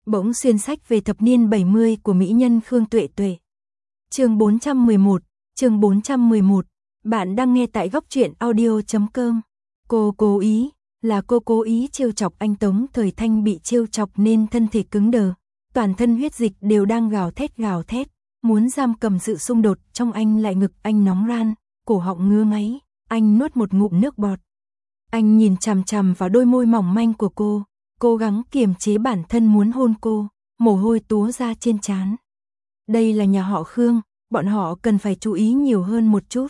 Bỗng xuyên sách về thập niên 70 của mỹ nhân Khương Tuệ Tuệ. Chương 411, bạn đang nghe tại goctruyện audio.com. Cô cố ý trêu chọc anh Tống Thời Thanh, bị trêu chọc nên thân thể cứng đờ, toàn thân huyết dịch đều đang gào thét, muốn giam cầm sự xung đột trong anh lại ngực anh nóng ran, cổ họng ngứa ngáy, anh nuốt một ngụm nước bọt. Anh nhìn chằm chằm vào đôi môi mỏng manh của cô, cố gắng kiềm chế bản thân muốn hôn cô, mồ hôi túa ra trên trán. Đây là nhà họ Khương, bọn họ cần phải chú ý nhiều hơn một chút.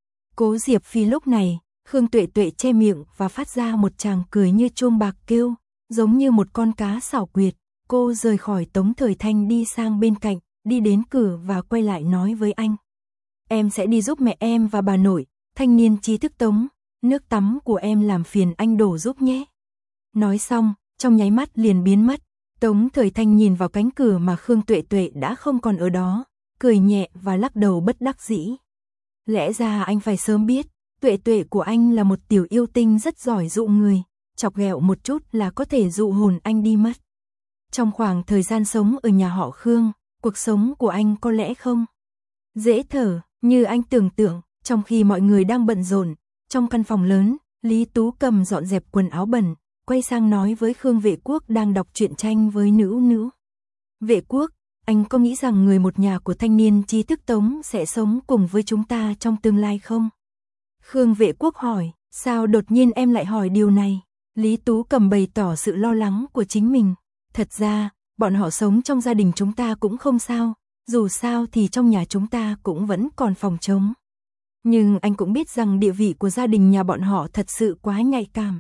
Cố Diệp Phi lúc này, Khương Tuệ Tuệ che miệng và phát ra một tràng cười như chuông bạc kêu, giống như một con cá xảo quyệt. Cô rời khỏi Tống Thời Thanh đi sang bên cạnh, đi đến cửa và quay lại nói với anh. Em sẽ đi giúp mẹ em và bà nội, thanh niên trí thức Tống, nước tắm của em làm phiền anh đổ giúp nhé. Nói xong, trong nháy mắt liền biến mất. Tống Thời Thanh nhìn vào cánh cửa mà Khương Tuệ Tuệ đã không còn ở đó, cười nhẹ và lắc đầu bất đắc dĩ. Lẽ ra anh phải sớm biết, Tuệ Tuệ của anh là một tiểu yêu tinh rất giỏi dụ người, chọc ghẹo một chút là có thể dụ hồn anh đi mất. Trong khoảng thời gian sống ở nhà họ Khương, cuộc sống của anh có lẽ không dễ thở như anh tưởng tượng. Trong khi mọi người đang bận rộn, trong căn phòng lớn, Lý Tú Cầm dọn dẹp quần áo bẩn, quay sang nói với Khương Vệ Quốc đang đọc truyện tranh với Nữ. Vệ Quốc, anh có nghĩ rằng người một nhà của thanh niên trí thức Tống sẽ sống cùng với chúng ta trong tương lai không? Khương Vệ Quốc hỏi, sao đột nhiên em lại hỏi điều này? Lý Tú Cầm bày tỏ sự lo lắng của chính mình. Thật ra, bọn họ sống trong gia đình chúng ta cũng không sao, dù sao thì trong nhà chúng ta cũng vẫn còn phòng trống. Nhưng anh cũng biết rằng địa vị của gia đình nhà bọn họ thật sự quá nhạy cảm.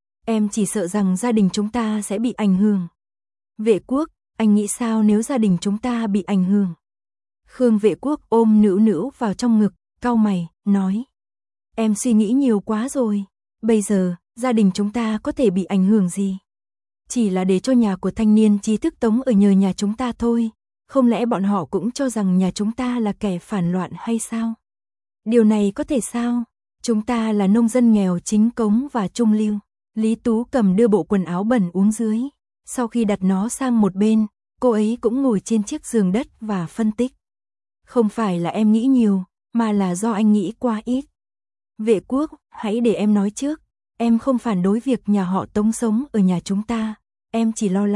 Em chỉ sợ rằng gia đình chúng ta sẽ bị ảnh hưởng. Vệ Quốc, anh nghĩ sao nếu gia đình chúng ta bị ảnh hưởng? Khương Vệ Quốc ôm Nữ vào trong ngực, cau mày, nói. Em suy nghĩ nhiều quá rồi. Bây giờ, gia đình chúng ta có thể bị ảnh hưởng gì? Chỉ là để cho nhà của thanh niên trí thức Tống ở nhờ nhà chúng ta thôi. Không lẽ bọn họ cũng cho rằng nhà chúng ta là kẻ phản loạn hay sao? Điều này có thể sao? Chúng ta là nông dân nghèo chính cống và trung lưu. Lý Tú Cầm đưa bộ quần áo bẩn uống dưới. Sau khi đặt nó sang một bên, cô ấy cũng ngồi trên chiếc giường đất và phân tích. Không phải là em nghĩ nhiều, mà là do anh nghĩ quá ít. Vệ Quốc, hãy để em nói trước. Em không phản đối việc nhà họ Tống sống ở nhà chúng ta. Em chỉ lo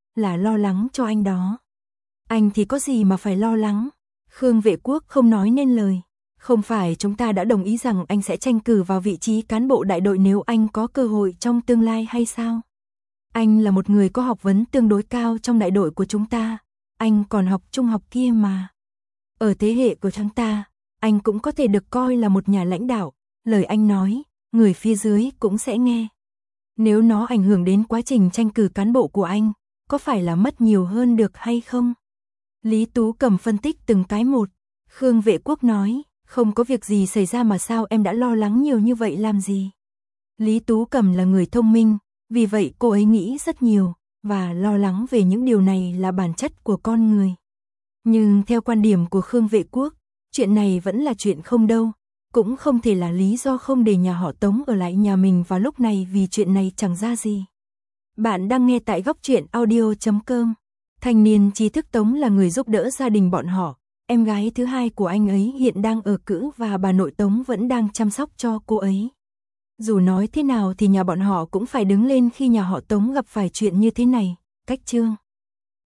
lắng cho anh đó. Anh thì có gì mà phải lo lắng? Khương Vệ Quốc không nói nên lời. Không phải chúng ta đã đồng ý rằng anh sẽ tranh cử vào vị trí cán bộ đại đội nếu anh có cơ hội trong tương lai hay sao? Anh là một người có học vấn tương đối cao trong đại đội của chúng ta. Anh còn học trung học kia mà. Ở thế hệ của chúng ta, anh cũng có thể được coi là một nhà lãnh đạo. Lời anh nói, người phía dưới cũng sẽ nghe. Nếu nó ảnh hưởng đến quá trình tranh cử cán bộ của anh, có phải là mất nhiều hơn được hay không? Lý Tú Cầm phân tích từng cái một. Khương Vệ Quốc nói, không có việc gì xảy ra mà sao em đã lo lắng nhiều như vậy làm gì? Lý Tú Cầm là người thông minh, vì vậy cô ấy nghĩ rất nhiều, và lo lắng về những điều này là bản chất của con người. Nhưng theo quan điểm của Khương Vệ Quốc, chuyện này vẫn là chuyện không đâu, cũng không thể là lý do không để nhà họ Tống ở lại nhà mình vào lúc này vì chuyện này chẳng ra gì. Bạn đang nghe tại goctruyện audio.com. Thanh niên trí thức Tống là người giúp đỡ gia đình bọn họ. Em gái thứ hai của anh ấy hiện đang ở cữ và bà nội Tống vẫn đang chăm sóc cho cô ấy. Dù nói thế nào thì nhà bọn họ cũng phải đứng lên khi nhà họ Tống gặp phải chuyện như thế này. Cách chương